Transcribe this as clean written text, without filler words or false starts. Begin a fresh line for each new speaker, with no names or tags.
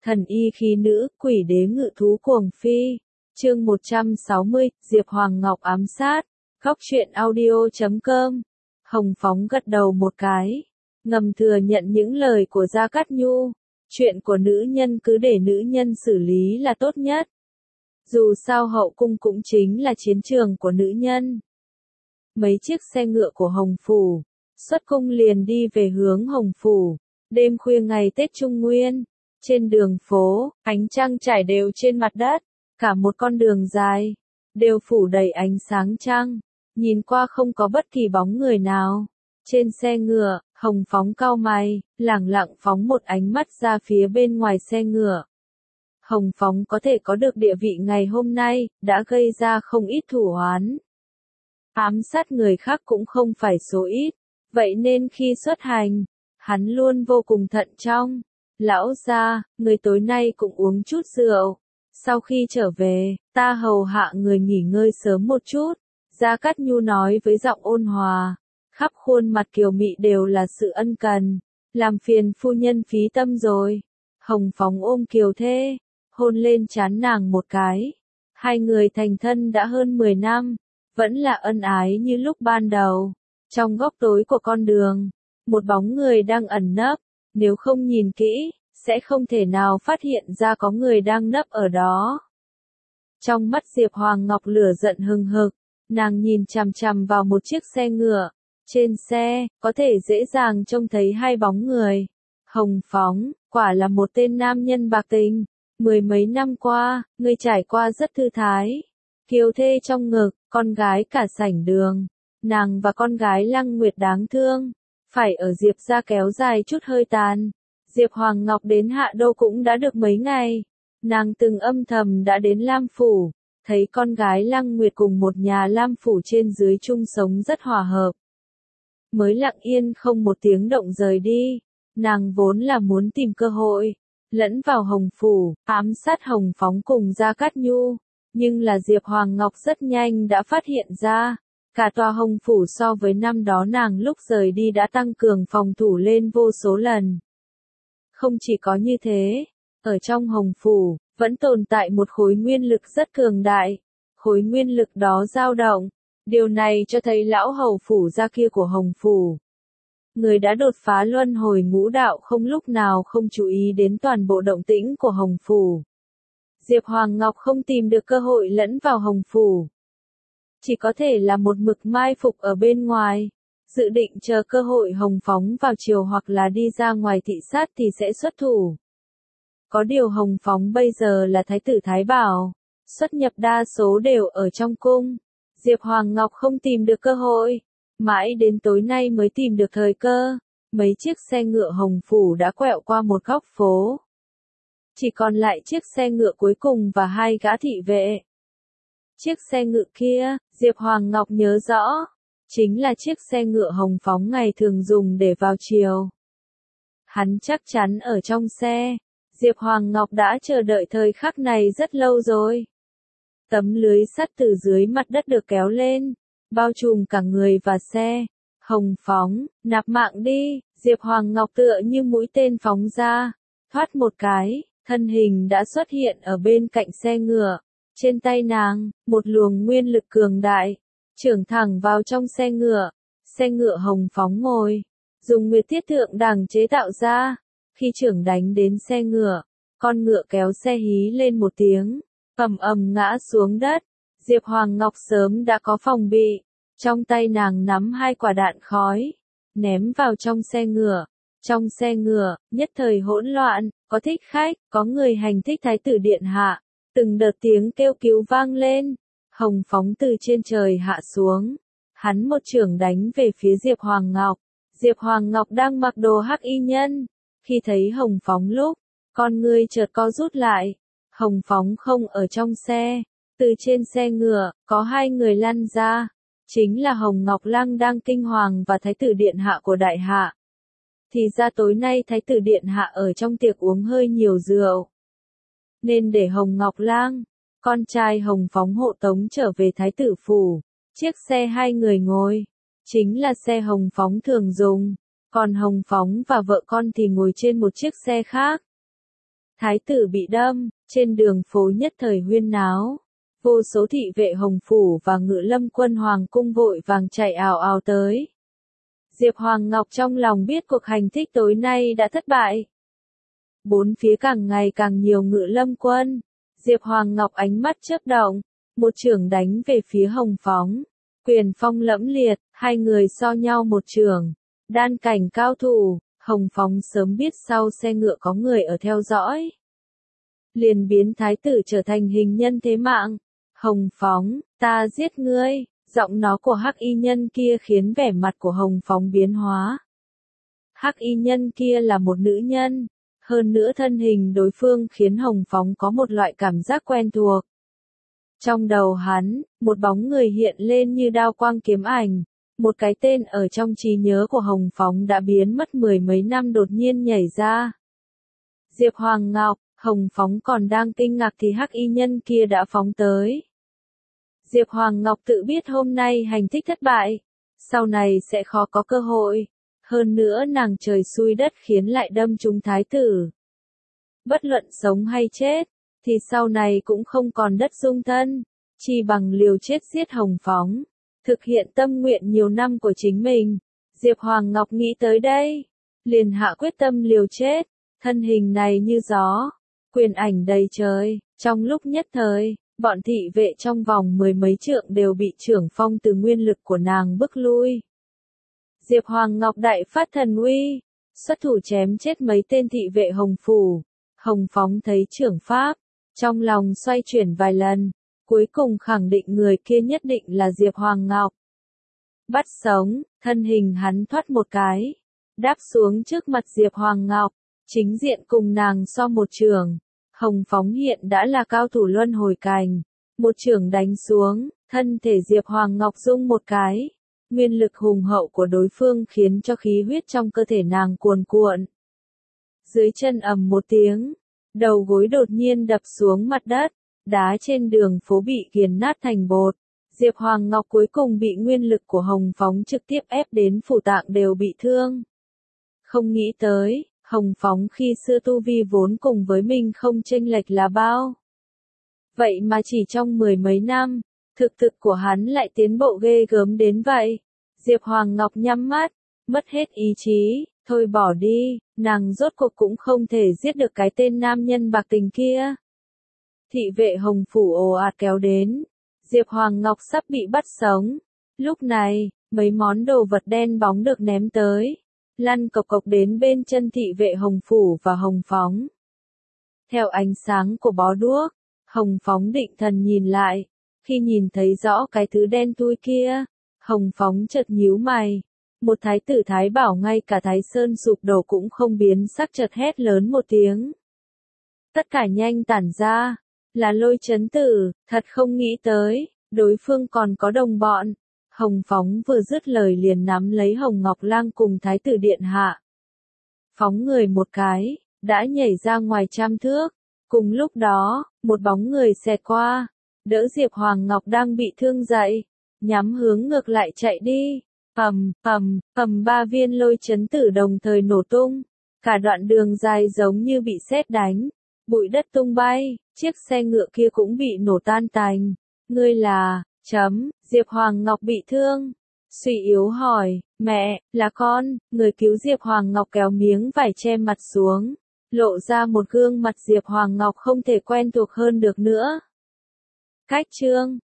Thần y khí nữ, quỷ đế ngự thú cuồng phi. Chương 160, Diệp Hoàng Ngọc ám sát. Góc truyện audio.com. Hồng Phóng gật đầu một cái, ngầm thừa nhận những lời của Gia Cát Nhu. Chuyện của nữ nhân cứ để nữ nhân xử lý là tốt nhất. Dù sao hậu cung cũng chính là chiến trường của nữ nhân. Mấy chiếc xe ngựa của Hồng Phủ xuất cung liền đi về hướng Hồng Phủ. Đêm khuya ngày Tết Trung Nguyên, trên đường phố, ánh trăng trải đều trên mặt đất, cả một con đường dài, đều phủ đầy ánh sáng trăng, nhìn qua không có bất kỳ bóng người nào. Trên xe ngựa, Hồng Phóng cau mày, lẳng lặng phóng một ánh mắt ra phía bên ngoài xe ngựa. Hồng Phóng có thể có được địa vị ngày hôm nay, đã gây ra không ít thù oán. Ám sát người khác cũng không phải số ít, vậy nên khi xuất hành, hắn luôn vô cùng thận trọng. Lão gia, người tối nay cũng uống chút rượu. Sau khi trở về, ta hầu hạ người nghỉ ngơi sớm một chút. Gia Cát Nhu nói với giọng ôn hòa, khắp khuôn mặt kiều mị đều là sự ân cần. Làm phiền phu nhân phí tâm rồi. Hồng Phóng ôm Kiều Thê, hôn lên trán nàng một cái. Hai người thành thân đã hơn 10 năm, vẫn là ân ái như lúc ban đầu. Trong góc tối của con đường, một bóng người đang ẩn nấp. Nếu không nhìn kỹ, sẽ không thể nào phát hiện ra có người đang nấp ở đó. Trong mắt Diệp Hoàng Ngọc lửa giận hừng hực, nàng nhìn chằm chằm vào một chiếc xe ngựa. Trên xe, có thể dễ dàng trông thấy hai bóng người. Hồng Phóng, quả là một tên nam nhân bạc tình. 10 mấy năm qua, ngươi trải qua rất thư thái. Kiều Thê trong ngực, con gái cả sảnh đường. Nàng và con gái Lăng Nguyệt đáng thương, phải ở Diệp gia kéo dài chút hơi tàn. Diệp Hoàng Ngọc đến Hạ Đô cũng đã được mấy ngày. Nàng từng âm thầm đã đến Lam Phủ, thấy con gái Lăng Nguyệt cùng một nhà Lam Phủ trên dưới chung sống rất hòa hợp. Mới lặng yên không một tiếng động rời đi. Nàng vốn là muốn tìm cơ hội, lẫn vào Hồng Phủ, ám sát Hồng Phóng cùng Gia Cát Nhu. Nhưng là Diệp Hoàng Ngọc rất nhanh đã phát hiện ra. Cả tòa Hồng Phủ so với năm đó nàng lúc rời đi đã tăng cường phòng thủ lên vô số lần. Không chỉ có như thế, ở trong Hồng Phủ, vẫn tồn tại một khối nguyên lực rất cường đại. Khối nguyên lực đó dao động. Điều này cho thấy lão hầu phủ gia kia của Hồng Phủ. Người đã đột phá luân hồi ngũ đạo không lúc nào không chú ý đến toàn bộ động tĩnh của Hồng Phủ. Diệp Hoàng Ngọc không tìm được cơ hội lẫn vào Hồng Phủ. Chỉ có thể là một mực mai phục ở bên ngoài, dự định chờ cơ hội Hồng Phóng vào chiều hoặc là đi ra ngoài thị sát thì sẽ xuất thủ. Có điều Hồng Phóng bây giờ là thái tử Thái Bảo, xuất nhập đa số đều ở trong cung. Diệp Hoàng Ngọc không tìm được cơ hội, mãi đến tối nay mới tìm được thời cơ. Mấy chiếc xe ngựa Hồng Phủ đã quẹo qua một góc phố. Chỉ còn lại chiếc xe ngựa cuối cùng và hai gã thị vệ. Chiếc xe ngựa kia, Diệp Hoàng Ngọc nhớ rõ, chính là chiếc xe ngựa Hồng Phóng ngày thường dùng để vào chiều. Hắn chắc chắn ở trong xe. Diệp Hoàng Ngọc đã chờ đợi thời khắc này rất lâu rồi. Tấm lưới sắt từ dưới mặt đất được kéo lên, bao trùm cả người và xe. Hồng Phóng, nạp mạng đi. Diệp Hoàng Ngọc tựa như mũi tên phóng ra, thoát một cái, thân hình đã xuất hiện ở bên cạnh xe ngựa. Trên tay nàng, một luồng nguyên lực cường đại, chưởng thẳng vào trong xe ngựa. Xe ngựa Hồng Phóng ngồi, dùng nguyệt thiết thượng đẳng chế tạo ra. Khi chưởng đánh đến xe ngựa, con ngựa kéo xe hí lên một tiếng, ầm ầm ngã xuống đất. Diệp Hoàng Ngọc sớm đã có phòng bị, trong tay nàng nắm hai quả đạn khói, ném vào trong xe ngựa. Trong xe ngựa, nhất thời hỗn loạn, có thích khách, có người hành thích thái tử điện hạ. Từng đợt tiếng kêu cứu vang lên. Hồng Phóng từ trên trời hạ xuống. Hắn một chưởng đánh về phía Diệp Hoàng Ngọc. Diệp Hoàng Ngọc đang mặc đồ hắc y nhân. Khi thấy Hồng Phóng lúc, con ngươi chợt co rút lại. Hồng Phóng không ở trong xe. Từ trên xe ngựa, có hai người lăn ra. Chính là Hồng Ngọc Lăng đang kinh hoàng và thái tử điện hạ của đại hạ. Thì ra tối nay thái tử điện hạ ở trong tiệc uống hơi nhiều rượu, nên để Hồng Ngọc Lang, con trai Hồng Phóng hộ tống trở về thái tử phủ. Chiếc xe hai người ngồi, chính là xe Hồng Phóng thường dùng, còn Hồng Phóng và vợ con thì ngồi trên một chiếc xe khác. Thái tử bị đâm, trên đường phố nhất thời huyên náo. Vô số thị vệ Hồng Phủ và Ngự Lâm quân Hoàng cung vội vàng chạy ào ào tới. Diệp Hoàng Ngọc trong lòng biết cuộc hành thích tối nay đã thất bại. Bốn phía càng ngày càng nhiều Ngự Lâm quân. Diệp Hoàng Ngọc ánh mắt chớp động, một chưởng đánh về phía Hồng Phóng. Quyền phong lẫm liệt, hai người so nhau một chưởng. Đan cảnh cao thủ, Hồng Phóng sớm biết sau xe ngựa có người ở theo dõi. Liền biến thái tử trở thành hình nhân thế mạng. Hồng Phóng, ta giết ngươi, giọng nói của hắc y nhân kia khiến vẻ mặt của Hồng Phóng biến hóa. Hắc y nhân kia là một nữ nhân, hơn nữa thân hình đối phương khiến Hồng Phóng có một loại cảm giác quen thuộc. Trong đầu hắn, một bóng người hiện lên như đao quang kiếm ảnh, một cái tên ở trong trí nhớ của Hồng Phóng đã biến mất mười mấy năm đột nhiên nhảy ra. Diệp Hoàng Ngọc, Hồng Phóng còn đang kinh ngạc thì hắc y nhân kia đã phóng tới. Diệp Hoàng Ngọc tự biết hôm nay hành thích thất bại, sau này sẽ khó có cơ hội, hơn nữa nàng trời xui đất khiến lại đâm trúng thái tử. Bất luận sống hay chết, thì sau này cũng không còn đất dung thân, chỉ bằng liều chết giết Hồng Phóng, thực hiện tâm nguyện nhiều năm của chính mình. Diệp Hoàng Ngọc nghĩ tới đây, liền hạ quyết tâm liều chết, thân hình này như gió, quyền ảnh đầy trời, trong lúc nhất thời, bọn thị vệ trong vòng mười mấy trượng đều bị chưởng phong từ nguyên lực của nàng bức lui. Diệp Hoàng Ngọc đại phát thần uy, xuất thủ chém chết mấy tên thị vệ Hồng Phủ. Hồng Phóng thấy chưởng pháp, trong lòng xoay chuyển vài lần, cuối cùng khẳng định người kia nhất định là Diệp Hoàng Ngọc. Bắt sống, thân hình hắn thoát một cái, đáp xuống trước mặt Diệp Hoàng Ngọc, chính diện cùng nàng so một chưởng. Hồng Phóng hiện đã là cao thủ luân hồi cảnh, một chưởng đánh xuống, thân thể Diệp Hoàng Ngọc rung một cái, nguyên lực hùng hậu của đối phương khiến cho khí huyết trong cơ thể nàng cuồn cuộn. Dưới chân ầm một tiếng, đầu gối đột nhiên đập xuống mặt đất, đá trên đường phố bị nghiền nát thành bột. Diệp Hoàng Ngọc cuối cùng bị nguyên lực của Hồng Phóng trực tiếp ép đến phủ tạng đều bị thương. Không nghĩ tới, Hồng Phóng khi xưa tu vi vốn cùng với mình không chênh lệch là bao. Vậy mà chỉ trong mười mấy năm, thực lực của hắn lại tiến bộ ghê gớm đến vậy. Diệp Hoàng Ngọc nhắm mắt, mất hết ý chí, thôi bỏ đi, nàng rốt cuộc cũng không thể giết được cái tên nam nhân bạc tình kia. Thị vệ Hồng Phủ ồ ạt kéo đến, Diệp Hoàng Ngọc sắp bị bắt sống. Lúc này, mấy món đồ vật đen bóng được ném tới, lăn cộc cộc đến bên chân thị vệ Hồng Phủ và Hồng Phóng. Theo ánh sáng của bó đuốc, Hồng Phóng định thần nhìn lại, khi nhìn thấy rõ cái thứ đen thui kia, Hồng Phóng chợt nhíu mày. Một thái tử Thái Bảo ngay cả Thái Sơn sụp đổ cũng không biến sắc chợt hét lớn một tiếng. Tất cả nhanh tản ra, là Lôi Chấn Tử, thật không nghĩ tới, đối phương còn có đồng bọn. Hồng Phóng vừa dứt lời liền nắm lấy Hồng Ngọc Lang cùng Thái tử Điện Hạ. Phóng người một cái, đã nhảy ra ngoài trăm thước. Cùng lúc đó, một bóng người xẹt qua, đỡ Diệp Hoàng Ngọc đang bị thương dậy, nhắm hướng ngược lại chạy đi. Ba viên Lôi Chấn Tử đồng thời nổ tung, cả đoạn đường dài giống như bị sét đánh, bụi đất tung bay, chiếc xe ngựa kia cũng bị nổ tan tành. Ngươi là, Diệp Hoàng Ngọc bị thương. Suy yếu hỏi, mẹ, là con. Người cứu Diệp Hoàng Ngọc kéo miếng vải che mặt xuống, lộ ra một gương mặt Diệp Hoàng Ngọc không thể quen thuộc hơn được nữa. Cách chương